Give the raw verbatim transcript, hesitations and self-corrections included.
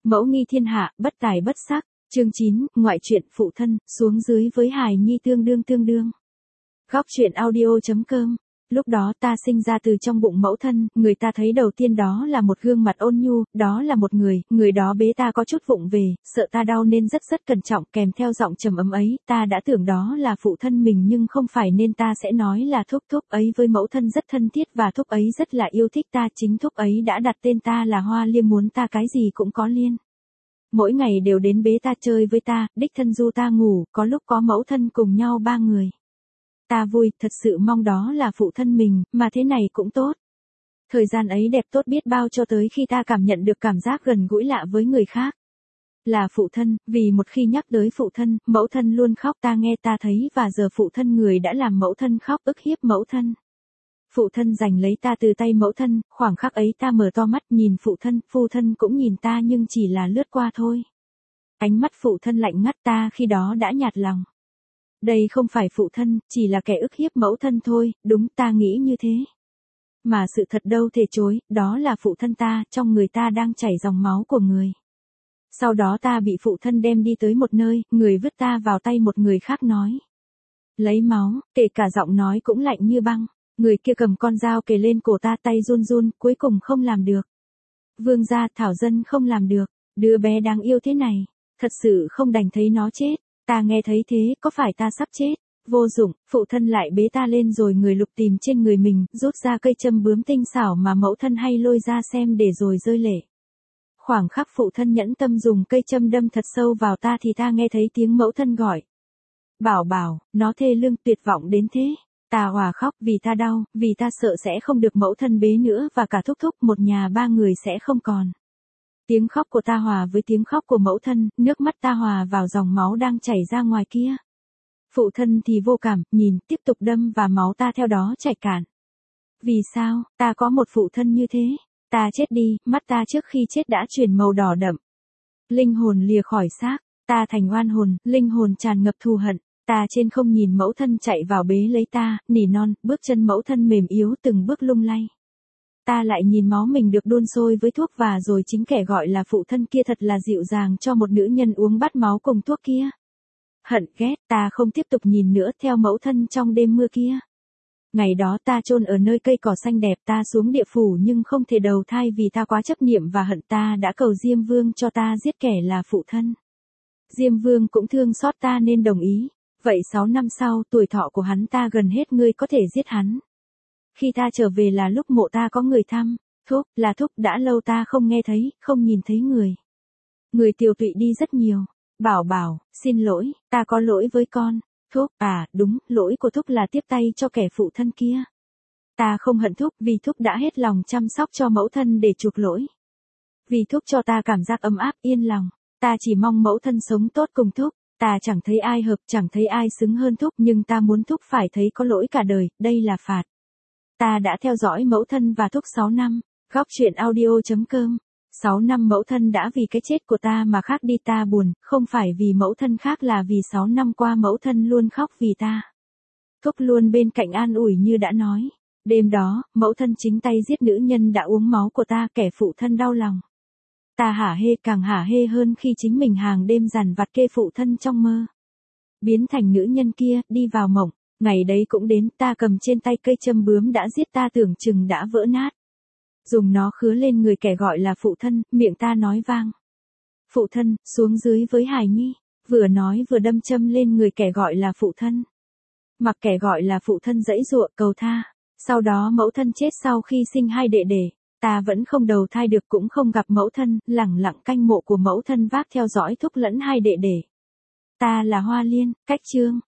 Mẫu nghi thiên hạ, bất tài bất sắc. Chương chín, ngoại truyện phụ thân, xuống dưới với hài nhi tương đương tương đương. Góc truyện audio chấm com. Lúc đó ta sinh ra từ trong bụng mẫu thân, người ta thấy đầu tiên đó là một gương mặt ôn nhu, đó là một người, người đó bế ta có chút vụng về, sợ ta đau nên rất rất cẩn trọng, kèm theo giọng trầm ấm ấy, ta đã tưởng đó là phụ thân mình nhưng không phải nên ta sẽ nói là thúc thúc ấy với mẫu thân rất thân thiết và thúc ấy rất là yêu thích ta, chính thúc ấy đã đặt tên ta là Hoa Liêm, muốn ta cái gì cũng có liên. Mỗi ngày đều đến bế ta chơi với ta, đích thân du ta ngủ, có lúc có mẫu thân cùng nhau ba người. Ta vui, thật sự mong đó là phụ thân mình, mà thế này cũng tốt. Thời gian ấy đẹp tốt biết bao cho tới khi ta cảm nhận được cảm giác gần gũi lạ với người khác. Là phụ thân, vì một khi nhắc tới phụ thân, mẫu thân luôn khóc, ta nghe ta thấy và giờ phụ thân người đã làm mẫu thân khóc, ức hiếp mẫu thân. Phụ thân giành lấy ta từ tay mẫu thân, khoảng khắc ấy ta mở to mắt nhìn phụ thân, phụ thân cũng nhìn ta nhưng chỉ là lướt qua thôi. Ánh mắt phụ thân lạnh ngắt, ta khi đó đã nhạt lòng. Đây không phải phụ thân, chỉ là kẻ ức hiếp mẫu thân thôi, đúng ta nghĩ như thế. Mà sự thật đâu thể chối, đó là phụ thân ta, trong người ta đang chảy dòng máu của người. Sau đó ta bị phụ thân đem đi tới một nơi, người vứt ta vào tay một người khác nói. Lấy máu, kể cả giọng nói cũng lạnh như băng. Người kia cầm con dao kề lên cổ ta, tay run run, cuối cùng không làm được. Vương gia, Thảo Dân không làm được, đứa bé đáng yêu thế này, thật sự không đành thấy nó chết. Ta nghe thấy thế, có phải ta sắp chết? Vô dụng, phụ thân lại bế ta lên rồi người lục tìm trên người mình, rút ra cây châm bướm tinh xảo mà mẫu thân hay lôi ra xem để rồi rơi lệ. Khoảng khắc phụ thân nhẫn tâm dùng cây châm đâm thật sâu vào ta thì ta nghe thấy tiếng mẫu thân gọi. Bảo bảo, nó thê lương tuyệt vọng đến thế. Ta hòa khóc vì ta đau, vì ta sợ sẽ không được mẫu thân bế nữa và cả thúc thúc một nhà ba người sẽ không còn. Tiếng khóc của ta hòa với tiếng khóc của mẫu thân, nước mắt ta hòa vào dòng máu đang chảy ra ngoài kia. Phụ thân thì vô cảm, nhìn, tiếp tục đâm và máu ta theo đó chảy cạn. Vì sao, ta có một phụ thân như thế? Ta chết đi, mắt ta trước khi chết đã chuyển màu đỏ đậm. Linh hồn lìa khỏi xác, ta thành oan hồn, linh hồn tràn ngập thù hận. Ta trên không nhìn mẫu thân chạy vào bế lấy ta, nỉ non, bước chân mẫu thân mềm yếu từng bước lung lay. Ta lại nhìn máu mình được đun sôi với thuốc và rồi chính kẻ gọi là phụ thân kia thật là dịu dàng cho một nữ nhân uống bát máu cùng thuốc kia. Hận ghét, ta không tiếp tục nhìn nữa theo mẫu thân trong đêm mưa kia. Ngày đó ta chôn ở nơi cây cỏ xanh đẹp, ta xuống địa phủ nhưng không thể đầu thai vì ta quá chấp niệm và hận, ta đã cầu Diêm Vương cho ta giết kẻ là phụ thân. Diêm Vương cũng thương xót ta nên đồng ý. Vậy sáu năm sau, tuổi thọ của hắn ta gần hết, ngươi có thể giết hắn. Khi ta trở về là lúc mộ ta có người thăm, thúc, là thúc, đã lâu ta không nghe thấy, không nhìn thấy người. Người tiều tụy đi rất nhiều. Bảo bảo, xin lỗi, ta có lỗi với con. Thúc, à, đúng, lỗi của thúc là tiếp tay cho kẻ phụ thân kia. Ta không hận thúc vì thúc đã hết lòng chăm sóc cho mẫu thân để chuộc lỗi. Vì thúc cho ta cảm giác ấm áp, yên lòng. Ta chỉ mong mẫu thân sống tốt cùng thúc. Ta chẳng thấy ai hợp, chẳng thấy ai xứng hơn thúc, nhưng ta muốn thúc phải thấy có lỗi cả đời, đây là phạt. Ta đã theo dõi mẫu thân và thúc sáu năm. Góc truyện audio chấm com. sáu năm mẫu thân đã vì cái chết của ta mà khác đi, ta buồn, không phải vì mẫu thân khác là vì sáu năm qua mẫu thân luôn khóc vì ta. Thúc luôn bên cạnh an ủi như đã nói. Đêm đó, mẫu thân chính tay giết nữ nhân đã uống máu của ta, kẻ phụ thân đau lòng. Ta hả hê, càng hả hê hơn khi chính mình hàng đêm dằn vặt kê phụ thân trong mơ. Biến thành nữ nhân kia, đi vào mộng, ngày đấy cũng đến, ta cầm trên tay cây châm bướm đã giết ta tưởng chừng đã vỡ nát. Dùng nó khứa lên người kẻ gọi là phụ thân, miệng ta nói vang. Phụ thân, xuống dưới với hài nhi, vừa nói vừa đâm châm lên người kẻ gọi là phụ thân. Mặc kẻ gọi là phụ thân giãy giụa cầu tha, sau đó mẫu thân chết sau khi sinh hai đệ đệ. Ta vẫn không đầu thai được cũng không gặp mẫu thân, lẳng lặng canh mộ của mẫu thân vác theo dõi thúc lẫn hai đệ đệ. Ta là Hoa Liên, cách chương.